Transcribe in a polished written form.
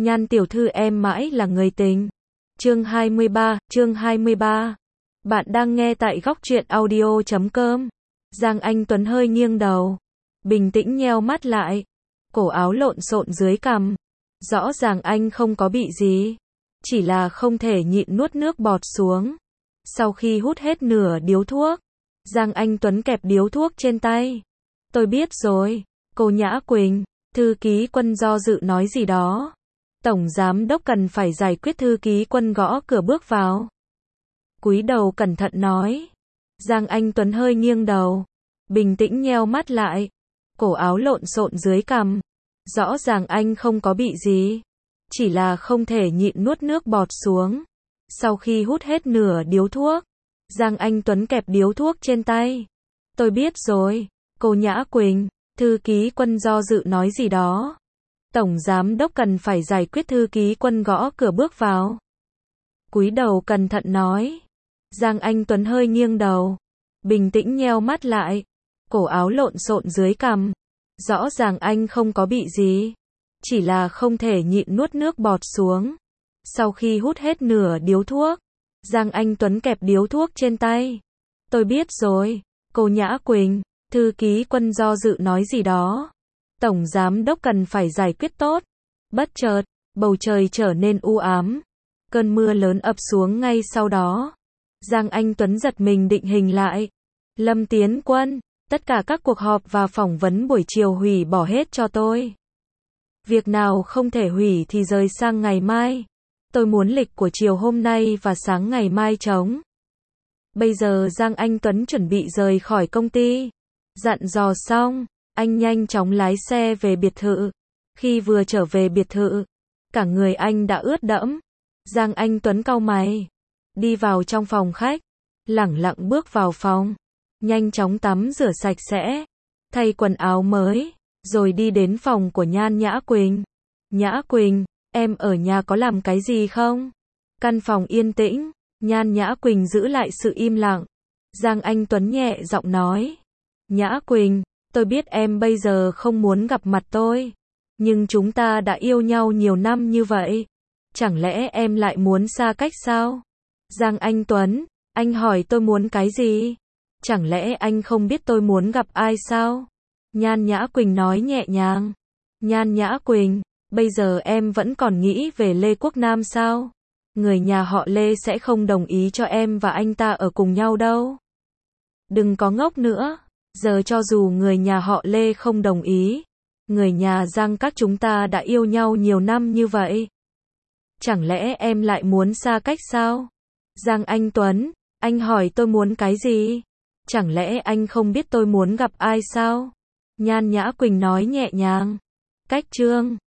Nhan tiểu thư em mãi là người tình. Chương 23. Bạn đang nghe tại góc truyện audio.com. Giang Anh Tuấn hơi nghiêng đầu, bình tĩnh nheo mắt lại, cổ áo lộn xộn dưới cằm. Rõ ràng anh không có bị gì, chỉ là không thể nhịn nuốt nước bọt xuống. Sau khi hút hết nửa điếu thuốc, Giang Anh Tuấn kẹp điếu thuốc trên tay. Tôi biết rồi, cô Nhã Quỳnh. Thư ký Quân do dự nói gì đó. Tổng giám đốc cần phải giải quyết. Thư ký Quân gõ cửa bước vào, cúi đầu cẩn thận nói. Giang Anh Tuấn hơi nghiêng đầu, bình tĩnh nheo mắt lại, cổ áo lộn xộn dưới cằm. Rõ ràng anh không có bị gì, chỉ là không thể nhịn nuốt nước bọt xuống. Sau khi hút hết nửa điếu thuốc, Giang Anh Tuấn kẹp điếu thuốc trên tay. Tôi biết rồi, cô Nhã Quỳnh. Thư ký Quân do dự nói gì đó. Tổng giám đốc cần phải giải quyết. Thư ký Quân gõ cửa bước vào, cúi đầu cẩn thận nói. Giang Anh Tuấn hơi nghiêng đầu, bình tĩnh nheo mắt lại, cổ áo lộn xộn dưới cằm. Rõ ràng anh không có bị gì, chỉ là không thể nhịn nuốt nước bọt xuống. Sau khi hút hết nửa điếu thuốc, Giang Anh Tuấn kẹp điếu thuốc trên tay. Tôi biết rồi, cô Nhã Quỳnh. Thư ký Quân do dự nói gì đó. Tổng giám đốc cần phải giải quyết tốt. Bất chợt, bầu trời trở nên u ám. Cơn mưa lớn ập xuống ngay sau đó. Giang Anh Tuấn giật mình định hình lại. Lâm Tiến Quân, tất cả các cuộc họp và phỏng vấn buổi chiều hủy bỏ hết cho tôi. Việc nào không thể hủy thì rời sang ngày mai. Tôi muốn lịch của chiều hôm nay và sáng ngày mai trống. Bây giờ Giang Anh Tuấn chuẩn bị rời khỏi công ty. Dặn dò xong, anh nhanh chóng lái xe về biệt thự. Khi vừa trở về biệt thự, cả người anh đã ướt đẫm. Giang Anh Tuấn cau mày, đi vào trong phòng khách, lẳng lặng bước vào phòng, nhanh chóng tắm rửa sạch sẽ, thay quần áo mới, rồi đi đến phòng của Nhan Nhã Quỳnh. Nhã Quỳnh, em ở nhà có làm cái gì không? Căn phòng yên tĩnh, Nhan Nhã Quỳnh giữ lại sự im lặng. Giang Anh Tuấn nhẹ giọng nói. Nhã Quỳnh, tôi biết em bây giờ không muốn gặp mặt tôi, nhưng chúng ta đã yêu nhau nhiều năm như vậy. Chẳng lẽ em lại muốn xa cách sao? Giang Anh Tuấn, anh hỏi tôi muốn cái gì? Chẳng lẽ anh không biết tôi muốn gặp ai sao? Nhan Nhã Quỳnh nói nhẹ nhàng. Nhan Nhã Quỳnh, bây giờ em vẫn còn nghĩ về Lê Quốc Nam sao? Người nhà họ Lê sẽ không đồng ý cho em và anh ta ở cùng nhau đâu. Đừng có ngốc nữa. Giờ cho dù người nhà họ Lê không đồng ý, người nhà Giang các chúng ta đã yêu nhau nhiều năm như vậy. Chẳng lẽ em lại muốn xa cách sao? Giang Anh Tuấn, anh hỏi tôi muốn cái gì? Chẳng lẽ anh không biết tôi muốn gặp ai sao? Nhan Nhã Quỳnh nói nhẹ nhàng. Cách chương